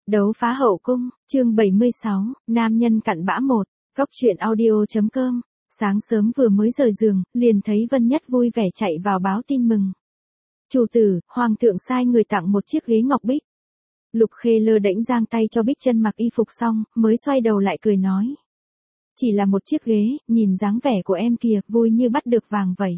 Đấu phá hậu cung, chương 76, nam nhân cặn bã 1, góc truyện audio.com. Sáng sớm vừa mới rời giường, liền thấy Vân Nhất vui vẻ chạy vào báo tin mừng. Chủ tử, hoàng thượng sai người tặng một chiếc ghế ngọc bích. Lục Khê lơ đễnh giang tay cho Bích Chân mặc y phục xong, mới xoay đầu lại cười nói. Chỉ là một chiếc ghế, nhìn dáng vẻ của em kìa, vui như bắt được vàng vậy.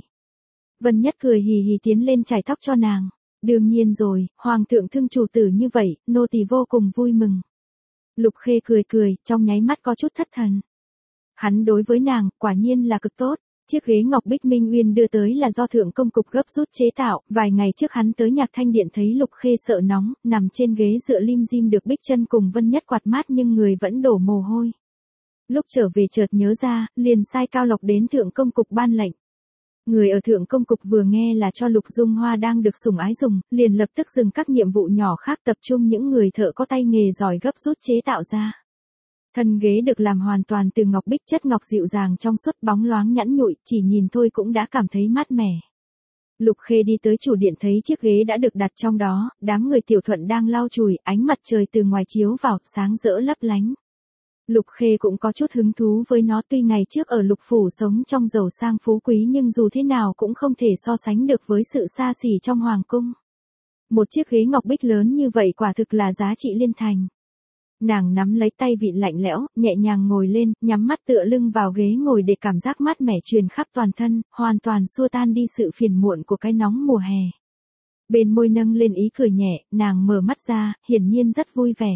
Vân Nhất cười hì hì tiến lên chải tóc cho nàng. Đương nhiên rồi, hoàng thượng thương chủ tử như vậy, nô tỳ vô cùng vui mừng. Lục Khê cười cười, trong nháy mắt có chút thất thần. Hắn đối với nàng, quả nhiên là cực tốt. Chiếc ghế ngọc bích Minh Uyên đưa tới là do thượng công cục gấp rút chế tạo, vài ngày trước hắn tới Nhạc Thanh Điện thấy Lục Khê sợ nóng, nằm trên ghế dựa lim dim được Bích Chân cùng Vân Nhất quạt mát nhưng người vẫn đổ mồ hôi. Lúc trở về chợt nhớ ra, liền sai Cao Lộc đến thượng công cục ban lệnh. Người ở thượng công cục vừa nghe là cho Lục Dung Hoa đang được sủng ái dùng, liền lập tức dừng các nhiệm vụ nhỏ khác tập trung những người thợ có tay nghề giỏi gấp rút chế tạo ra. Thân ghế được làm hoàn toàn từ ngọc bích, chất ngọc dịu dàng trong suốt bóng loáng nhẵn nhụi, chỉ nhìn thôi cũng đã cảm thấy mát mẻ. Lục Khê đi tới chủ điện thấy chiếc ghế đã được đặt trong đó, đám người Tiểu Thuận đang lau chùi, ánh mặt trời từ ngoài chiếu vào, sáng rỡ lấp lánh. Lục Khê cũng có chút hứng thú với nó, tuy ngày trước ở Lục Phủ sống trong giàu sang phú quý nhưng dù thế nào cũng không thể so sánh được với sự xa xỉ trong hoàng cung. Một chiếc ghế ngọc bích lớn như vậy quả thực là giá trị liên thành. Nàng nắm lấy tay vịn lạnh lẽo, nhẹ nhàng ngồi lên, nhắm mắt tựa lưng vào ghế ngồi để cảm giác mát mẻ truyền khắp toàn thân, hoàn toàn xua tan đi sự phiền muộn của cái nóng mùa hè. Bên môi nâng lên ý cười nhẹ, nàng mở mắt ra, hiển nhiên rất vui vẻ.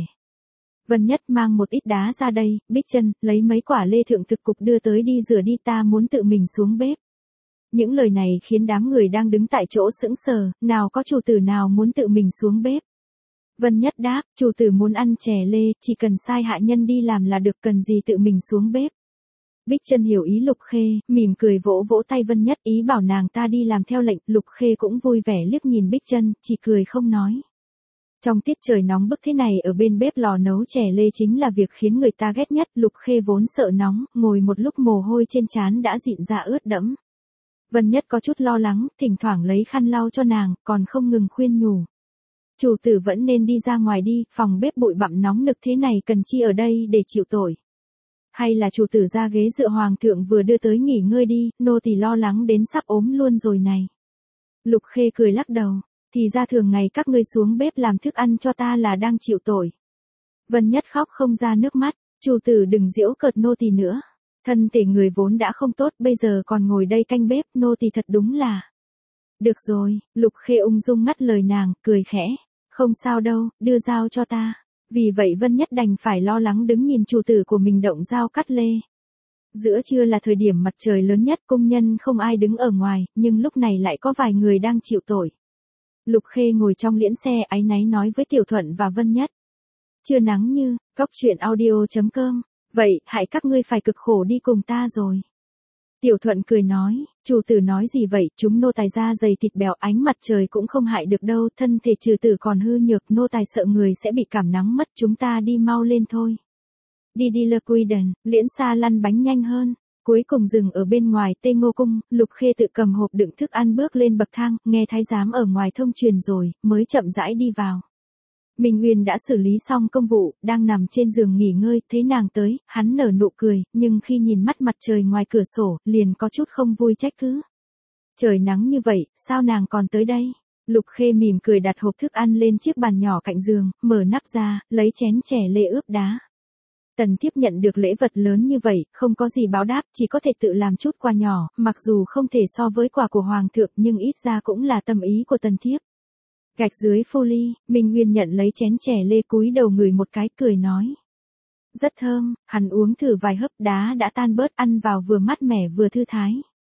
Vân Nhất mang một ít đá ra đây, Bích Chân, lấy mấy quả lê thượng thực cục đưa tới đi rửa đi, ta muốn tự mình xuống bếp. Những lời này khiến đám người đang đứng tại chỗ sững sờ, nào có chủ tử nào muốn tự mình xuống bếp. Vân Nhất đáp, chủ tử muốn ăn chè lê, chỉ cần sai hạ nhân đi làm là được, cần gì tự mình xuống bếp. Bích Chân hiểu ý Lục Khê, mỉm cười vỗ vỗ tay Vân Nhất, ý bảo nàng ta đi làm theo lệnh. Lục Khê cũng vui vẻ liếc nhìn Bích Chân, chỉ cười không nói. Trong tiết trời nóng bức thế này ở bên bếp lò nấu chè lê chính là việc khiến người ta ghét nhất. Lục Khê vốn sợ nóng, ngồi một lúc mồ hôi trên trán đã dịn ra ướt đẫm. Vân Nhất có chút lo lắng, thỉnh thoảng lấy khăn lau cho nàng, còn không ngừng khuyên nhủ. Chủ tử vẫn nên đi ra ngoài đi, phòng bếp bụi bặm nóng nực thế này cần chi ở đây để chịu tội. Hay là chủ tử ra ghế dựa hoàng thượng vừa đưa tới nghỉ ngơi đi, nô tỳ lo lắng đến sắp ốm luôn rồi này. Lục Khê cười lắc đầu. Thì ra thường ngày các ngươi xuống bếp làm thức ăn cho ta là đang chịu tội. Vân Nhất khóc không ra nước mắt, chủ tử đừng giễu cợt nô tỳ nữa. Thân thể người vốn đã không tốt, bây giờ còn ngồi đây canh bếp, nô tỳ thật đúng là. Được rồi, Lục Khê ung dung ngắt lời nàng, cười khẽ. Không sao đâu, đưa dao cho ta. Vì vậy Vân Nhất đành phải lo lắng đứng nhìn chủ tử của mình động dao cắt lê. Giữa trưa là thời điểm mặt trời lớn nhất, cung nhân không ai đứng ở ngoài, nhưng lúc này lại có vài người đang chịu tội. Lục Khê ngồi trong liễn xe áy náy nói với Tiểu Thuận và Vân Nhất. Chưa nắng như, góc truyện audio.com, vậy, hại các ngươi phải cực khổ đi cùng ta rồi. Tiểu Thuận cười nói, chủ tử nói gì vậy, chúng nô tài da dày thịt bèo, ánh mặt trời cũng không hại được đâu, thân thể trừ tử còn hư nhược, nô tài sợ người sẽ bị cảm nắng mất, chúng ta đi mau lên thôi. Đi đi lơ quy đần, liễn xa lăn bánh nhanh hơn. Cuối cùng dừng ở bên ngoài Tê Ngô Cung, Lục Khê tự cầm hộp đựng thức ăn bước lên bậc thang, nghe thái giám ở ngoài thông truyền rồi, mới chậm rãi đi vào. Minh Uyên đã xử lý xong công vụ, đang nằm trên giường nghỉ ngơi, thấy nàng tới, hắn nở nụ cười, nhưng khi nhìn mắt mặt trời ngoài cửa sổ, liền có chút không vui trách cứ. Trời nắng như vậy, sao nàng còn tới đây? Lục Khê mỉm cười đặt hộp thức ăn lên chiếc bàn nhỏ cạnh giường, mở nắp ra, lấy chén chè lê ướp đá. Tần Thiếp nhận được lễ vật lớn như vậy, không có gì báo đáp, chỉ có thể tự làm chút quà nhỏ, mặc dù không thể so với quà của Hoàng thượng nhưng ít ra cũng là tâm ý của Tần Thiếp. Gạch dưới phô ly, Minh Nguyên nhận lấy chén chè lê cúi đầu ngửi một cái, cười nói. Rất thơm, hắn uống thử vài hớp, đá đã tan bớt, ăn vào vừa mát mẻ vừa thư thái.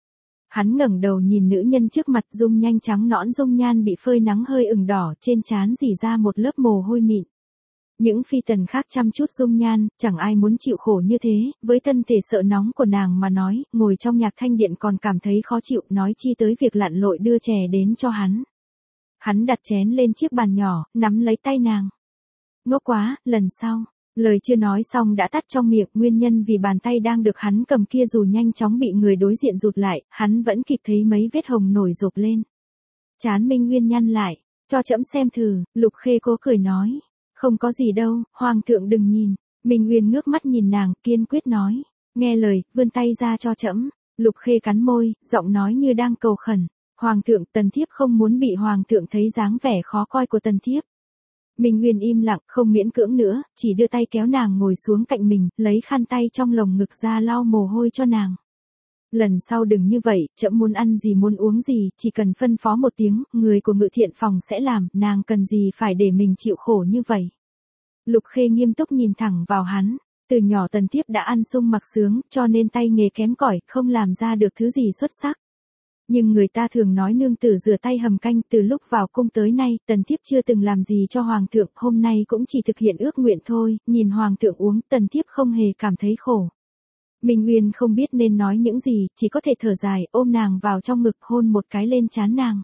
Hắn ngẩng đầu nhìn nữ nhân trước mặt, dung nhanh trắng nõn, dung nhan bị phơi nắng hơi ửng đỏ, trên trán rỉ ra một lớp mồ hôi mịn. Những phi tần khác chăm chút dung nhan, chẳng ai muốn chịu khổ như thế, với thân thể sợ nóng của nàng mà nói, ngồi trong Nhạc Thanh Điện còn cảm thấy khó chịu, nói chi tới việc lặn lội đưa chè đến cho hắn. Hắn đặt chén lên chiếc bàn nhỏ, nắm lấy tay nàng. Ngốc quá, lần sau. Lời chưa nói xong đã tắt trong miệng, nguyên nhân vì bàn tay đang được hắn cầm kia dù nhanh chóng bị người đối diện rụt lại, hắn vẫn kịp thấy mấy vết hồng nổi rộp lên. Trán Minh Nguyên nhăn lại, cho trẫm xem thử, Lục Khê cố cười nói. Không có gì đâu, hoàng thượng đừng nhìn. Minh Uyên ngước mắt nhìn nàng, kiên quyết nói. Nghe lời, vươn tay ra cho trẫm. Lục Khê cắn môi, giọng nói như đang cầu khẩn. Hoàng thượng, tần thiếp không muốn bị hoàng thượng thấy dáng vẻ khó coi của tần thiếp. Minh Uyên im lặng, không miễn cưỡng nữa, chỉ đưa tay kéo nàng ngồi xuống cạnh mình, lấy khăn tay trong lồng ngực ra lau mồ hôi cho nàng. Lần sau đừng như vậy, trẫm muốn ăn gì muốn uống gì, chỉ cần phân phó một tiếng, người của Ngự Thiện phòng sẽ làm, nàng cần gì phải để mình chịu khổ như vậy. Lục Khê nghiêm túc nhìn thẳng vào hắn, từ nhỏ tần thiếp đã ăn sung mặc sướng, cho nên tay nghề kém cỏi, không làm ra được thứ gì xuất sắc. Nhưng người ta thường nói nương tử rửa tay hầm canh, từ lúc vào cung tới nay, tần thiếp chưa từng làm gì cho hoàng thượng, hôm nay cũng chỉ thực hiện ước nguyện thôi, nhìn hoàng thượng uống, tần thiếp không hề cảm thấy khổ. Minh Uyên không biết nên nói những gì, chỉ có thể thở dài, ôm nàng vào trong ngực hôn một cái lên trán nàng.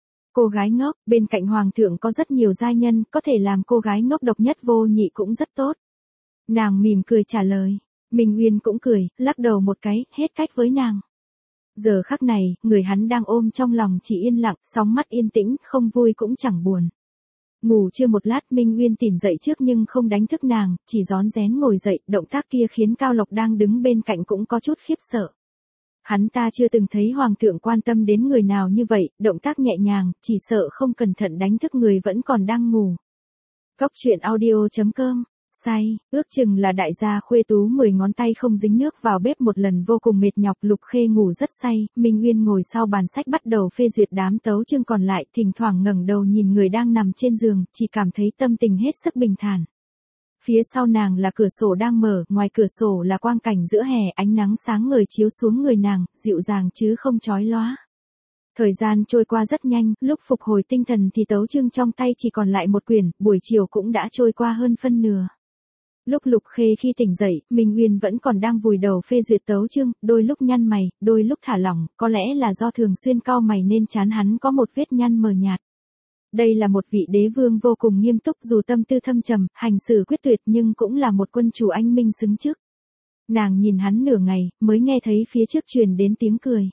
Cô gái ngốc, bên cạnh hoàng thượng có rất nhiều giai nhân, có thể làm cô gái ngốc độc nhất vô nhị cũng rất tốt. Nàng mỉm cười trả lời. Minh Uyên cũng cười, lắc đầu một cái, hết cách với nàng. Giờ khắc này, người hắn đang ôm trong lòng chỉ yên lặng, sóng mắt yên tĩnh, không vui cũng chẳng buồn. Ngủ chưa một lát Minh Uyên tỉnh dậy trước nhưng không đánh thức nàng, chỉ rón rén ngồi dậy, động tác kia khiến Cao Lộc đang đứng bên cạnh cũng có chút khiếp sợ. Hắn ta chưa từng thấy hoàng thượng quan tâm đến người nào như vậy, động tác nhẹ nhàng, chỉ sợ không cẩn thận đánh thức người vẫn còn đang ngủ. Cốc truyện audio.com Say, ước chừng là đại gia Khuê Tú 10 ngón tay không dính nước vào bếp một lần vô cùng mệt nhọc. Lục Khê ngủ rất say, Minh Uyên ngồi sau bàn sách bắt đầu phê duyệt đám tấu chương còn lại, thỉnh thoảng ngẩng đầu nhìn người đang nằm trên giường, chỉ cảm thấy tâm tình hết sức bình thản. Phía sau nàng là cửa sổ đang mở, ngoài cửa sổ là quang cảnh giữa hè, ánh nắng sáng ngời chiếu xuống người nàng, dịu dàng chứ không chói lóa. Thời gian trôi qua rất nhanh, lúc phục hồi tinh thần thì tấu chương trong tay chỉ còn lại một quyển, buổi chiều cũng đã trôi qua hơn phân nửa. Lúc Lục Khê khi tỉnh dậy, Minh Uyên vẫn còn đang vùi đầu phê duyệt tấu chương, đôi lúc nhăn mày, đôi lúc thả lỏng, có lẽ là do thường xuyên cau mày nên trán hắn có một vết nhăn mờ nhạt. Đây là một vị đế vương vô cùng nghiêm túc, dù tâm tư thâm trầm, hành xử quyết tuyệt nhưng cũng là một quân chủ anh minh xứng chức. Nàng nhìn hắn nửa ngày, mới nghe thấy phía trước truyền đến tiếng cười.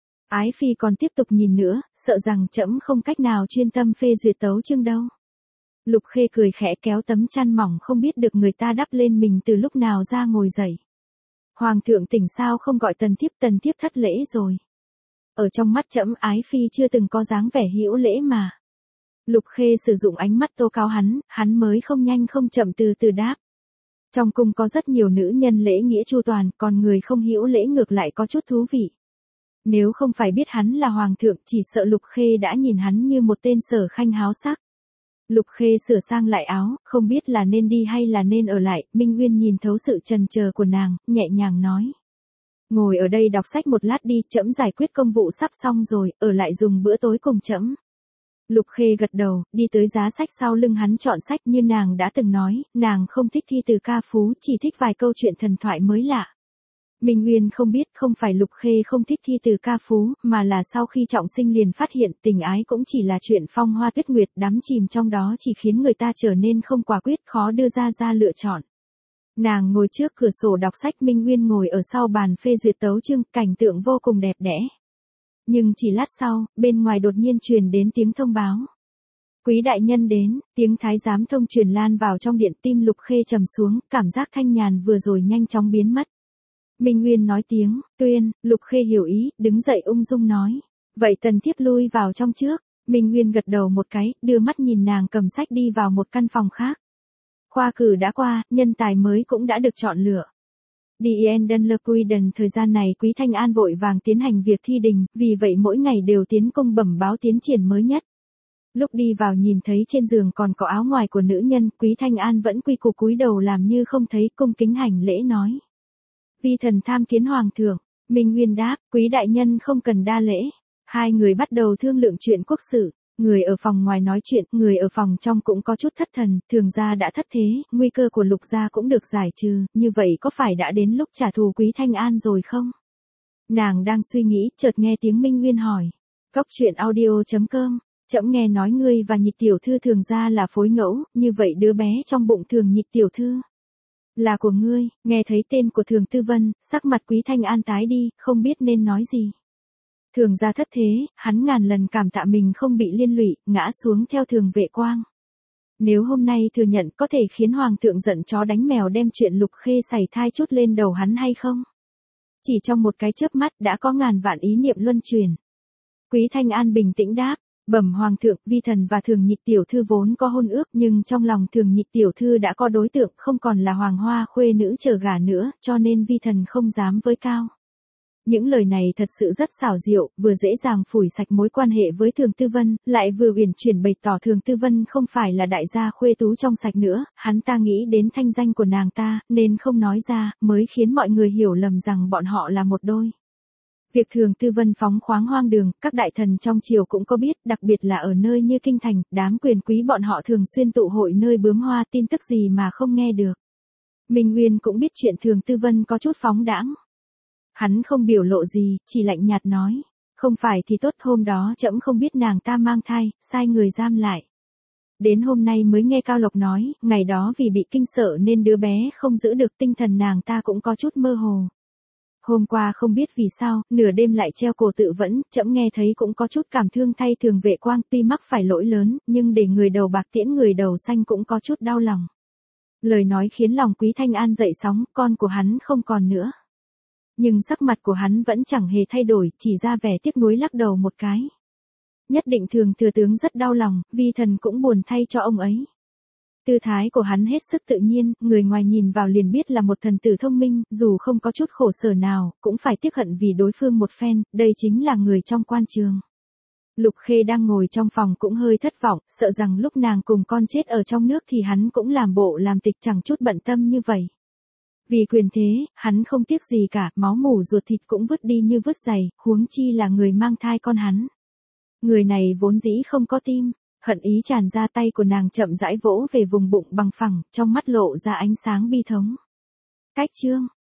Ái phi còn tiếp tục nhìn nữa, sợ rằng trẫm không cách nào chuyên tâm phê duyệt tấu chương đâu. Lục Khê cười khẽ kéo tấm chăn mỏng không biết được người ta đắp lên mình từ lúc nào ra ngồi dậy. Hoàng thượng tỉnh sao không gọi tần thiếp thất lễ rồi. Ở trong mắt trẫm ái phi chưa từng có dáng vẻ hữu lễ mà. Lục Khê sử dụng ánh mắt tố cáo hắn mới không nhanh không chậm từ từ đáp. Trong cung có rất nhiều nữ nhân lễ nghĩa chu toàn, còn người không hữu lễ ngược lại có chút thú vị. Nếu không phải biết hắn là hoàng thượng, chỉ sợ Lục Khê đã nhìn hắn như một tên sở khanh háo sắc. Lục Khê sửa sang lại áo, không biết là nên đi hay là nên ở lại, Minh Uyên nhìn thấu sự chần chờ của nàng, nhẹ nhàng nói. Ngồi ở đây đọc sách một lát đi, trẫm giải quyết công vụ sắp xong rồi, ở lại dùng bữa tối cùng trẫm. Lục Khê gật đầu, đi tới giá sách sau lưng hắn chọn sách như nàng đã từng nói, nàng không thích thi từ ca phú, chỉ thích vài câu chuyện thần thoại mới lạ. Minh Uyên không biết không phải Lục Khê không thích thi từ ca phú, mà là sau khi trọng sinh liền phát hiện tình ái cũng chỉ là chuyện phong hoa tuyết nguyệt, đắm chìm trong đó chỉ khiến người ta trở nên không quả quyết, khó đưa ra lựa chọn. Nàng ngồi trước cửa sổ đọc sách, Minh Uyên ngồi ở sau bàn phê duyệt tấu chương, cảnh tượng vô cùng đẹp đẽ. Nhưng chỉ lát sau, bên ngoài đột nhiên truyền đến tiếng thông báo. Quý đại nhân đến, tiếng thái giám thông truyền lan vào trong điện, tim Lục Khê trầm xuống, cảm giác thanh nhàn vừa rồi nhanh chóng biến mất. Minh Uyên nói tiếng, tuyên, Lục Khê hiểu ý, đứng dậy ung dung nói. Vậy tần thiếp lui vào trong trước. Minh Uyên gật đầu một cái, đưa mắt nhìn nàng cầm sách đi vào một căn phòng khác. Khoa cử đã qua, nhân tài mới cũng đã được chọn lựa. Dien Dunlequiden thời gian này Quý Thanh An vội vàng tiến hành việc thi đình, vì vậy mỗi ngày đều tiến cung bẩm báo tiến triển mới nhất. Lúc đi vào nhìn thấy trên giường còn có áo ngoài của nữ nhân, Quý Thanh An vẫn quy củ cúi đầu làm như không thấy, cung kính hành lễ nói. Vi thần tham kiến hoàng thượng. Minh Uyên đáp, Quý đại nhân không cần đa lễ. Hai người bắt đầu thương lượng chuyện quốc sự. Người ở phòng ngoài nói chuyện, người ở phòng trong cũng có chút thất thần, thường gia đã thất thế, nguy cơ của Lục gia cũng được giải trừ, như vậy có phải đã đến lúc trả thù Quý Thanh An rồi không? Nàng đang suy nghĩ, chợt nghe tiếng Minh Uyên hỏi. Cốc truyện audio.com, trẫm nghe nói ngươi và Nhịch tiểu thư thường gia là phối ngẫu, như vậy đứa bé trong bụng Thường Nhịch tiểu thư là của ngươi. Nghe thấy tên của Thường Tư Vân, sắc mặt Quý Thanh An tái đi, không biết nên nói gì. Thường gia thất thế, hắn ngàn lần cảm tạ mình không bị liên lụy, ngã xuống theo Thường Vệ Quang. Nếu hôm nay thừa nhận có thể khiến hoàng thượng giận chó đánh mèo đem chuyện Lục Khê sảy thai chút lên đầu hắn hay không? Chỉ trong một cái chớp mắt đã có ngàn vạn ý niệm luân chuyển. Quý Thanh An bình tĩnh đáp, bẩm hoàng thượng, vi thần và Thường Nhị tiểu thư vốn có hôn ước, nhưng trong lòng Thường Nhị tiểu thư đã có đối tượng, không còn là hoàng hoa khuê nữ chờ gả nữa, cho nên vi thần không dám với cao. Những lời này thật sự rất xảo diệu, vừa dễ dàng phủi sạch mối quan hệ với Thường Tư Vân, lại vừa uyển chuyển bày tỏ Thường Tư Vân không phải là đại gia khuê tú trong sạch nữa, hắn ta nghĩ đến thanh danh của nàng ta, nên không nói ra, mới khiến mọi người hiểu lầm rằng bọn họ là một đôi. Việc Thường Tư Vân phóng khoáng hoang đường, các đại thần trong triều cũng có biết, đặc biệt là ở nơi như kinh thành, đám quyền quý bọn họ thường xuyên tụ hội nơi bướm hoa, tin tức gì mà không nghe được. Minh Nguyên cũng biết chuyện Thường Tư Vân có chút phóng đãng. Hắn không biểu lộ gì, chỉ lạnh nhạt nói, không phải thì tốt, hôm đó trẫm không biết nàng ta mang thai, sai người giam lại. Đến hôm nay mới nghe Cao Lộc nói, ngày đó vì bị kinh sợ nên đứa bé không giữ được tinh thần, nàng ta cũng có chút mơ hồ. Hôm qua không biết vì sao, nửa đêm lại treo cổ tự vẫn, trẫm nghe thấy cũng có chút cảm thương thay Thường Vệ Quang, tuy mắc phải lỗi lớn, nhưng để người đầu bạc tiễn người đầu xanh cũng có chút đau lòng. Lời nói khiến lòng Quý Thanh An dậy sóng, con của hắn không còn nữa. Nhưng sắc mặt của hắn vẫn chẳng hề thay đổi, chỉ ra vẻ tiếc nuối lắc đầu một cái. Nhất định Thường thừa tướng rất đau lòng, vi thần cũng buồn thay cho ông ấy. Tư thái của hắn hết sức tự nhiên, người ngoài nhìn vào liền biết là một thần tử thông minh, dù không có chút khổ sở nào, cũng phải tiếc hận vì đối phương một phen, đây chính là người trong quan trường. Lục Khê đang ngồi trong phòng cũng hơi thất vọng, sợ rằng lúc nàng cùng con chết ở trong nước thì hắn cũng làm bộ làm tịch chẳng chút bận tâm như vậy. Vì quyền thế, hắn không tiếc gì cả, máu mủ ruột thịt cũng vứt đi như vứt giày, huống chi là người mang thai con hắn. Người này vốn dĩ không có tim, hận ý tràn ra, tay của nàng chậm rãi vỗ về vùng bụng bằng phẳng, trong mắt lộ ra ánh sáng bi thống. Cách chương